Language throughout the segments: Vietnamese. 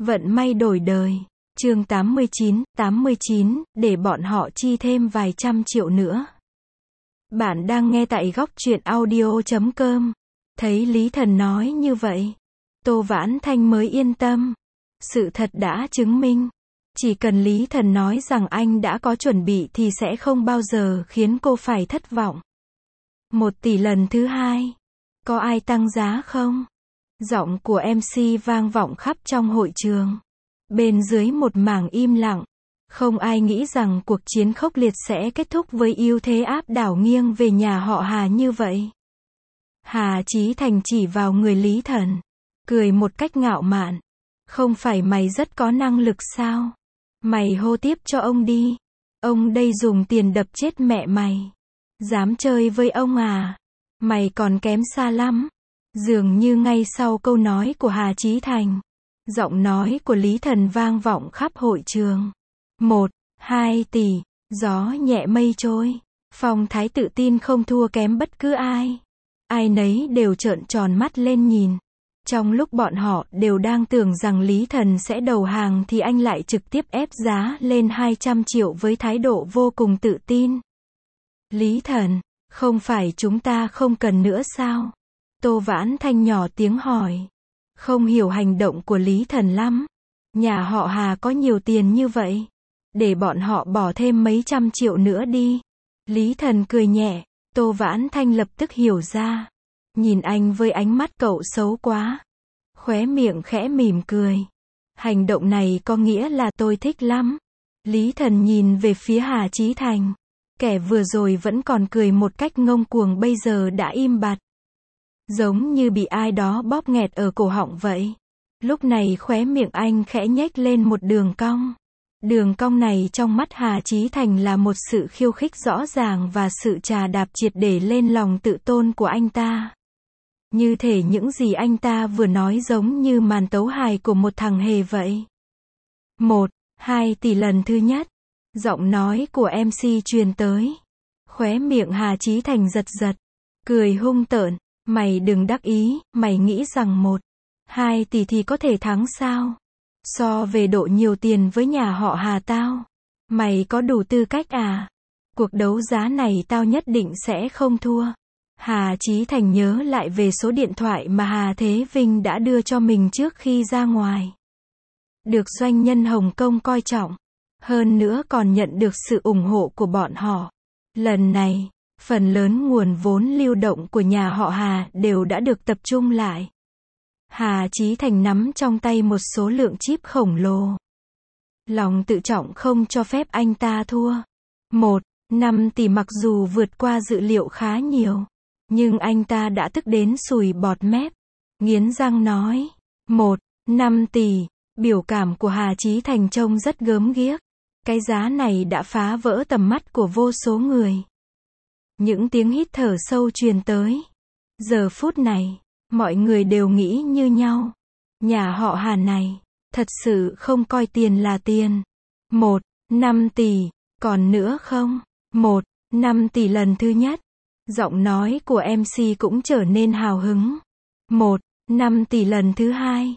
Vận may đổi đời. Chương 89, để bọn họ chi thêm vài trăm triệu nữa. Bạn đang nghe tại góc truyện audio.com. Thấy Lý Thần nói như vậy, Tô Vãn Thanh mới yên tâm. Sự thật đã chứng minh, chỉ cần Lý Thần nói rằng anh đã có chuẩn bị thì sẽ không bao giờ khiến cô phải thất vọng. 1 tỷ lần thứ hai. Có ai tăng giá không? Giọng của MC vang vọng khắp trong hội trường. Bên dưới một mảng im lặng. Không ai nghĩ rằng cuộc chiến khốc liệt sẽ kết thúc với ưu thế áp đảo nghiêng về nhà họ Hà như vậy. Hà Chí Thành chỉ vào người Lý Thần, cười một cách ngạo mạn. Không phải mày rất có năng lực sao? Mày hô tiếp cho ông đi. Ông đây dùng tiền đập chết mẹ mày. Dám chơi với ông à? Mày còn kém xa lắm. Dường như ngay sau câu nói của Hà Chí Thành, giọng nói của Lý Thần vang vọng khắp hội trường. 1, 2 tỷ, gió nhẹ mây trôi. Phong thái tự tin không thua kém bất cứ ai. Ai nấy đều trợn tròn mắt lên nhìn. Trong lúc bọn họ đều đang tưởng rằng Lý Thần sẽ đầu hàng thì anh lại trực tiếp ép giá lên 200 triệu với thái độ vô cùng tự tin. Lý Thần, không phải chúng ta không cần nữa sao? Tô Vãn Thanh nhỏ tiếng hỏi. Không hiểu hành động của Lý Thần lắm. Nhà họ Hà có nhiều tiền như vậy. Để bọn họ bỏ thêm mấy trăm triệu nữa đi. Lý Thần cười nhẹ. Tô Vãn Thanh lập tức hiểu ra. Nhìn anh với ánh mắt cậu xấu quá. Khóe miệng khẽ mỉm cười. Hành động này có nghĩa là tôi thích lắm. Lý Thần nhìn về phía Hà Chí Thành. Kẻ vừa rồi vẫn còn cười một cách ngông cuồng bây giờ đã im bặt. Giống như bị ai đó bóp nghẹt ở cổ họng vậy. Lúc này khóe miệng anh khẽ nhếch lên một đường cong. Đường cong này trong mắt Hà Chí Thành là một sự khiêu khích rõ ràng và sự trà đạp triệt để lên lòng tự tôn của anh ta. Như thể những gì anh ta vừa nói giống như màn tấu hài của một thằng hề vậy. 1, 2 tỷ lần thứ nhất. Giọng nói của MC truyền tới. Khóe miệng Hà Chí Thành giật giật. Cười hung tợn. Mày đừng đắc ý, mày nghĩ rằng 1, 2 tỷ thì có thể thắng sao? So về độ nhiều tiền với nhà họ Hà tao, mày có đủ tư cách à? Cuộc đấu giá này tao nhất định sẽ không thua. Hà Chí Thành nhớ lại về số điện thoại mà Hà Thế Vinh đã đưa cho mình trước khi ra ngoài. Được doanh nhân Hồng Kông coi trọng. Hơn nữa còn nhận được sự ủng hộ của bọn họ. Lần này, phần lớn nguồn vốn lưu động của nhà họ Hà đều đã được tập trung lại. Hà Chí Thành nắm trong tay một số lượng chip khổng lồ. Lòng tự trọng không cho phép anh ta thua. 1, 5 tỷ mặc dù vượt qua dự liệu khá nhiều. Nhưng anh ta đã tức đến sùi bọt mép. Nghiến răng nói. 1, 5 tỷ. Biểu cảm của Hà Chí Thành trông rất gớm ghiếc. Cái giá này đã phá vỡ tầm mắt của vô số người. Những tiếng hít thở sâu truyền tới. Giờ phút này, mọi người đều nghĩ như nhau. Nhà họ Hà này, thật sự không coi tiền là tiền. 1, 5 tỷ, còn nữa không? 1, 5 tỷ lần thứ nhất. Giọng nói của MC cũng trở nên hào hứng. 1, 5 tỷ lần thứ hai.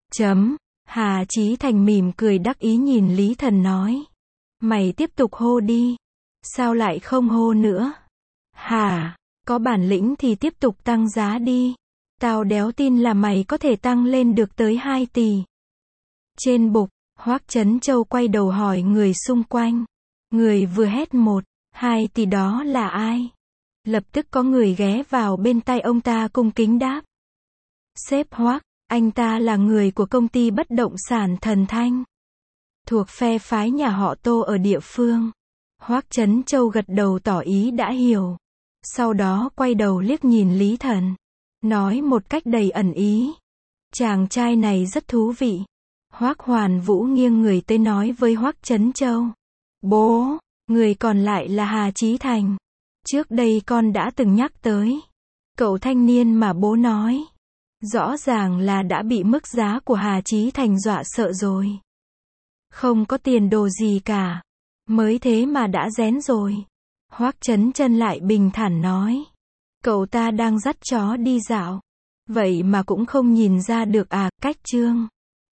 Hà Chí Thành mỉm cười đắc ý nhìn Lý Thần nói. Mày tiếp tục hô đi. Sao lại không hô nữa? Hà, có bản lĩnh thì tiếp tục tăng giá đi. Tao đéo tin là mày có thể tăng lên được tới 2 tỷ. Trên bục, Hoắc Chấn Châu quay đầu hỏi người xung quanh. Người vừa hét 1, 2 tỷ đó là ai? Lập tức có người ghé vào bên tai ông ta cung kính đáp. Sếp Hoắc, anh ta là người của công ty bất động sản Thần Thanh. Thuộc phe phái nhà họ Tô ở địa phương. Hoắc Chấn Châu gật đầu tỏ ý đã hiểu. Sau đó quay đầu liếc nhìn Lý Thần. Nói một cách đầy ẩn ý. Chàng trai này rất thú vị. Hoắc Hoàn Vũ nghiêng người tới nói với Hoắc Chấn Châu. Bố, người còn lại là Hà Chí Thành. Trước đây con đã từng nhắc tới. Cậu thanh niên mà bố nói. Rõ ràng là đã bị mức giá của Hà Chí Thành dọa sợ rồi. Không có tiền đồ gì cả. Mới thế mà đã rén rồi. Hoắc Chấn Chân lại bình thản nói. Cậu ta đang dắt chó đi dạo. Vậy mà cũng không nhìn ra được à, cách chương.